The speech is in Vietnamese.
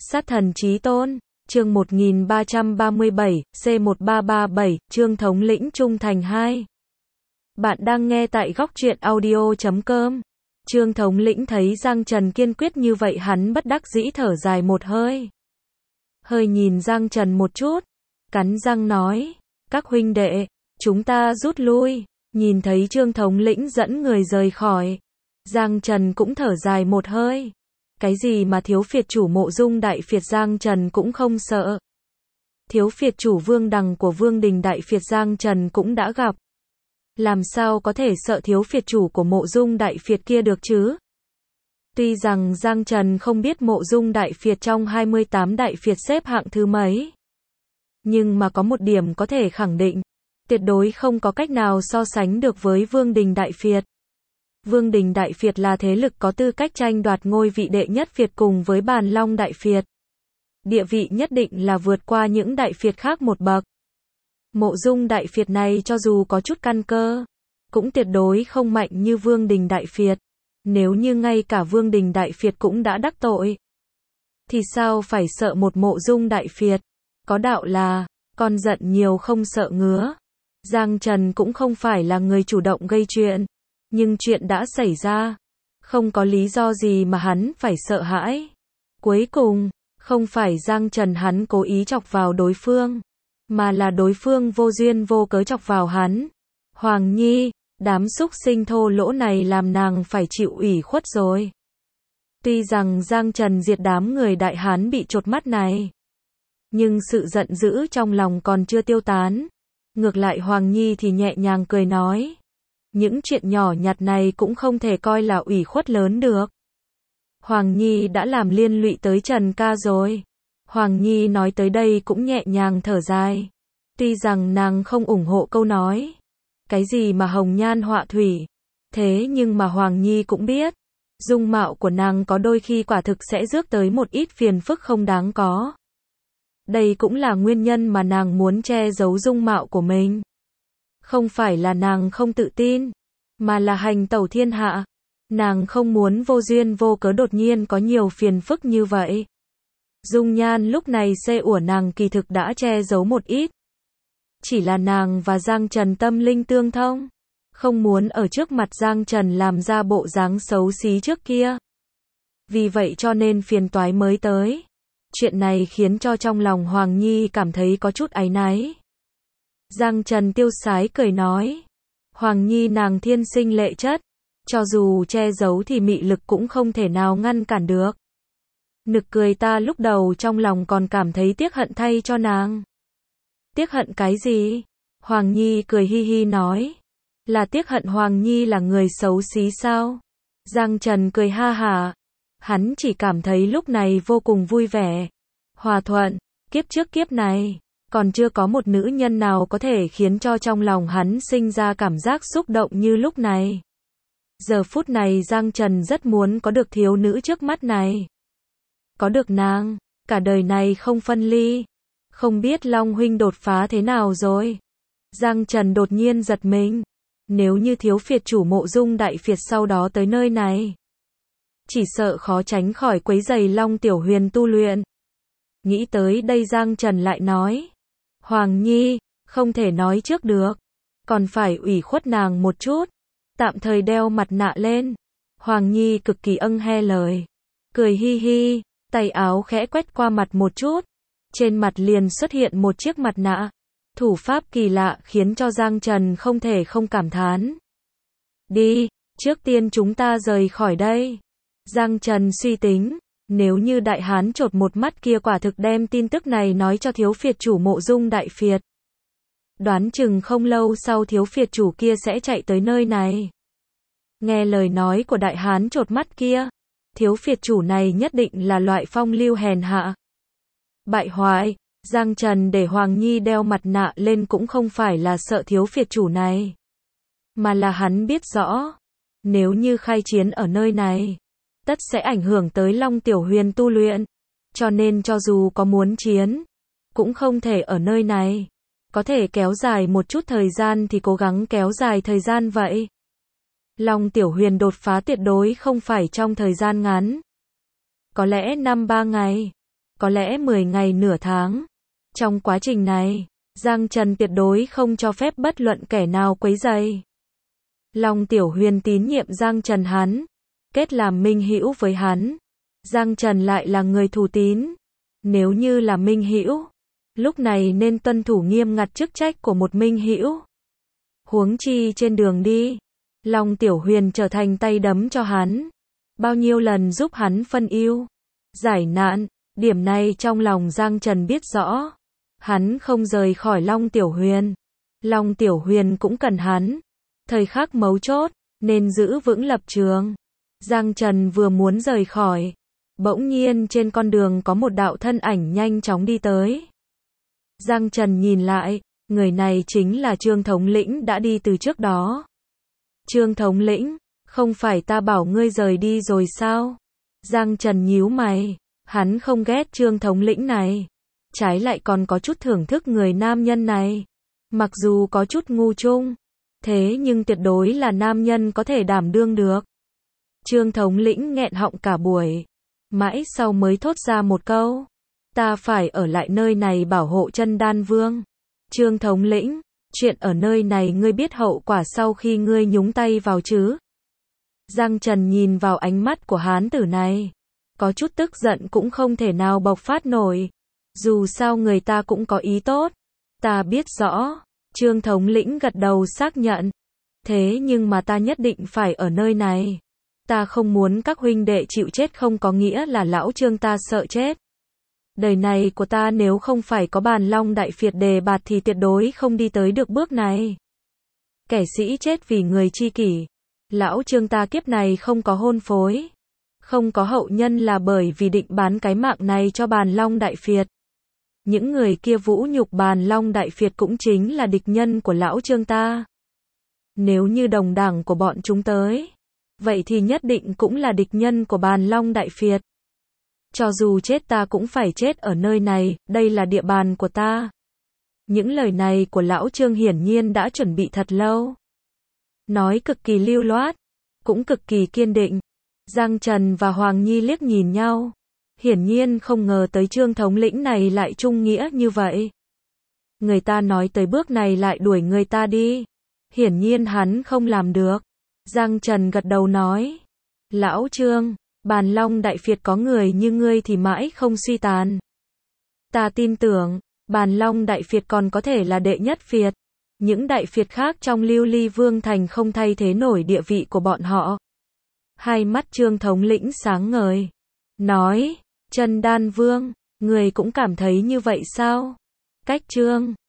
Sát thần chí tôn, chương 1337, C1337, chương thống lĩnh trung thành 2. Bạn đang nghe tại góc truyện audio.com. Trương thống lĩnh thấy Giang Trần kiên quyết như vậy hắn bất đắc dĩ thở dài một hơi. Hơi nhìn Giang Trần một chút, cắn răng nói, các huynh đệ, chúng ta rút lui. Nhìn thấy Trương thống lĩnh dẫn người rời khỏi, Giang Trần cũng thở dài một hơi. Cái gì mà thiếu phiệt chủ Mộ Dung đại phiệt Giang Trần cũng không sợ. Thiếu phiệt chủ Vương Đằng của Vương Đình đại phiệt Giang Trần cũng đã gặp. Làm sao có thể sợ thiếu phiệt chủ của Mộ Dung đại phiệt kia được chứ? Tuy rằng Giang Trần không biết Mộ Dung đại phiệt trong 28 đại phiệt xếp hạng thứ mấy, nhưng mà có một điểm có thể khẳng định, tuyệt đối không có cách nào so sánh được với Vương Đình đại phiệt. Vương Đình đại phiệt là thế lực có tư cách tranh đoạt ngôi vị đệ nhất phiệt cùng với Bàn Long đại phiệt. Địa vị nhất định là vượt qua những đại phiệt khác một bậc. Mộ Dung đại phiệt này cho dù có chút căn cơ, cũng tuyệt đối không mạnh như Vương Đình đại phiệt. Nếu như ngay cả Vương Đình đại phiệt cũng đã đắc tội, thì sao phải sợ một Mộ Dung đại phiệt? Có đạo là, con giận nhiều không sợ ngứa. Giang Trần cũng không phải là người chủ động gây chuyện, nhưng chuyện đã xảy ra, không có lý do gì mà hắn phải sợ hãi. Cuối cùng, không phải Giang Trần hắn cố ý chọc vào đối phương, mà là đối phương vô duyên vô cớ chọc vào hắn. Hoàng Nhi, đám xúc sinh thô lỗ này làm nàng phải chịu ủy khuất rồi. Tuy rằng Giang Trần diệt đám người Đại Hán bị chột mắt này, nhưng sự giận dữ trong lòng còn chưa tiêu tán. Ngược lại Hoàng Nhi thì nhẹ nhàng cười nói, những chuyện nhỏ nhặt này cũng không thể coi là ủy khuất lớn được. Hoàng Nhi đã làm liên lụy tới Trần ca rồi. Hoàng Nhi nói tới đây cũng nhẹ nhàng thở dài. Tuy rằng nàng không ủng hộ câu nói, cái gì mà hồng nhan họa thủy, thế nhưng mà Hoàng Nhi cũng biết, dung mạo của nàng có đôi khi quả thực sẽ rước tới một ít phiền phức không đáng có. Đây cũng là nguyên nhân mà nàng muốn che giấu dung mạo của mình. Không phải là nàng không tự tin, mà là hành tẩu thiên hạ. Nàng không muốn vô duyên vô cớ đột nhiên có nhiều phiền phức như vậy. Dung nhan lúc này của nàng kỳ thực đã che giấu một ít. Chỉ là nàng và Giang Trần tâm linh tương thông, không muốn ở trước mặt Giang Trần làm ra bộ dáng xấu xí trước kia. Vì vậy cho nên phiền toái mới tới. Chuyện này khiến cho trong lòng Hoàng Nhi cảm thấy có chút áy náy. Giang Trần tiêu sái cười nói, Hoàng Nhi nàng thiên sinh lệ chất, cho dù che giấu thì mị lực cũng không thể nào ngăn cản được. Nực cười ta lúc đầu trong lòng còn cảm thấy tiếc hận thay cho nàng. Tiếc hận cái gì? Hoàng Nhi cười hi hi nói, là tiếc hận Hoàng Nhi là người xấu xí sao? Giang Trần cười ha hả, hắn chỉ cảm thấy lúc này vô cùng vui vẻ, hòa thuận. Kiếp trước kiếp này, còn chưa có một nữ nhân nào có thể khiến cho trong lòng hắn sinh ra cảm giác xúc động như lúc này. Giờ phút này Giang Trần rất muốn có được thiếu nữ trước mắt này. Có được nàng, cả đời này không phân ly. Không biết Long huynh đột phá thế nào rồi? Giang Trần đột nhiên giật mình. Nếu như thiếu phiệt chủ Mộ Dung đại phiệt sau đó tới nơi này, chỉ sợ khó tránh khỏi quấy rầy Long Tiểu Huyền tu luyện. Nghĩ tới đây Giang Trần lại nói, Hoàng Nhi, không thể nói trước được, còn phải ủy khuất nàng một chút, tạm thời đeo mặt nạ lên. Hoàng Nhi cực kỳ he lời, cười hi hi, tay áo khẽ quét qua mặt một chút, trên mặt liền xuất hiện một chiếc mặt nạ. Thủ pháp kỳ lạ khiến cho Giang Trần không thể không cảm thán. Đi, trước tiên chúng ta rời khỏi đây. Giang Trần suy tính, nếu như Đại Hán chột một mắt kia quả thực đem tin tức này nói cho thiếu phiệt chủ Mộ Dung đại phiệt, đoán chừng không lâu sau thiếu phiệt chủ kia sẽ chạy tới nơi này. Nghe lời nói của Đại Hán chột mắt kia, thiếu phiệt chủ này nhất định là loại phong lưu hèn hạ, bại hoại. Giang Trần để Hoàng Nhi đeo mặt nạ lên cũng không phải là sợ thiếu phiệt chủ này, mà là hắn biết rõ, nếu như khai chiến ở nơi này, tất sẽ ảnh hưởng tới Long Tiểu Huyền tu luyện, cho nên cho dù có muốn chiến, cũng không thể ở nơi này. Có thể kéo dài một chút thời gian thì cố gắng kéo dài thời gian vậy. Long Tiểu Huyền đột phá tuyệt đối không phải trong thời gian ngắn, có lẽ 5-3 ngày. có lẽ 10 ngày nửa tháng. Trong quá trình này, Giang Trần tuyệt đối không cho phép bất luận kẻ nào quấy rầy. Long Tiểu Huyền tín nhiệm Giang Trần hắn, kết làm minh hữu với hắn. Giang Trần lại là người thủ tín. Nếu như là minh hữu, lúc này nên tuân thủ nghiêm ngặt chức trách của một minh hữu. Huống chi trên đường đi, Long Tiểu Huyền trở thành tay đấm cho hắn. Bao nhiêu lần giúp hắn phân ưu, giải nạn, điểm này trong lòng Giang Trần biết rõ. Hắn không rời khỏi Long Tiểu Huyền. Long Tiểu Huyền cũng cần hắn. Thời khắc mấu chốt, nên giữ vững lập trường. Giang Trần vừa muốn rời khỏi. Bỗng nhiên trên con đường có một đạo thân ảnh nhanh chóng đi tới. Giang Trần nhìn lại, người này chính là Trương thống lĩnh đã đi từ trước đó. Trương thống lĩnh, không phải ta bảo ngươi rời đi rồi sao? Giang Trần nhíu mày, hắn không ghét Trương thống lĩnh này. Trái lại còn có chút thưởng thức người nam nhân này. Mặc dù có chút ngu chung, thế nhưng tuyệt đối là nam nhân có thể đảm đương được. Trương thống lĩnh nghẹn họng cả buổi. Mãi sau mới thốt ra một câu. Ta phải ở lại nơi này bảo hộ Chân Đan Vương. Trương thống lĩnh, chuyện ở nơi này ngươi biết hậu quả sau khi ngươi nhúng tay vào chứ? Giang Trần nhìn vào ánh mắt của hán tử này. Có chút tức giận cũng không thể nào bộc phát nổi. Dù sao người ta cũng có ý tốt. Ta biết rõ. Trương thống lĩnh gật đầu xác nhận. Thế nhưng mà ta nhất định phải ở nơi này. Ta không muốn các huynh đệ chịu chết, không có nghĩa là lão Trương ta sợ chết. Đời này của ta nếu không phải có Bàn Long Đại Phiệt đề bạt thì tuyệt đối không đi tới được bước này. Kẻ sĩ chết vì người chi kỷ. Lão Trương ta kiếp này không có hôn phối, không có hậu nhân là bởi vì định bán cái mạng này cho Bàn Long Đại Phiệt. Những người kia vũ nhục Bàn Long Đại Phiệt cũng chính là địch nhân của lão Trương ta. Nếu như đồng đảng của bọn chúng tới, vậy thì nhất định cũng là địch nhân của Bàn Long Đại Phiệt. Cho dù chết ta cũng phải chết ở nơi này, đây là địa bàn của ta. Những lời này của lão Trương hiển nhiên đã chuẩn bị thật lâu. Nói cực kỳ lưu loát, cũng cực kỳ kiên định. Giang Trần và Hoàng Nhi liếc nhìn nhau. Hiển nhiên không ngờ tới Trương thống lĩnh này lại trung nghĩa như vậy. Người ta nói tới bước này lại đuổi người ta đi. Hiển nhiên hắn không làm được. Giang Trần gật đầu nói. Lão Trương, Bàn Long Đại Phiệt có người như ngươi thì mãi không suy tàn. Ta tin tưởng, Bàn Long Đại Phiệt còn có thể là đệ nhất phiệt. Những đại phiệt khác trong Lưu Ly Vương Thành không thay thế nổi địa vị của bọn họ. Hai mắt Trương thống lĩnh sáng ngời. Nói, Chân Đan Vương, người cũng cảm thấy như vậy sao? Cách Trương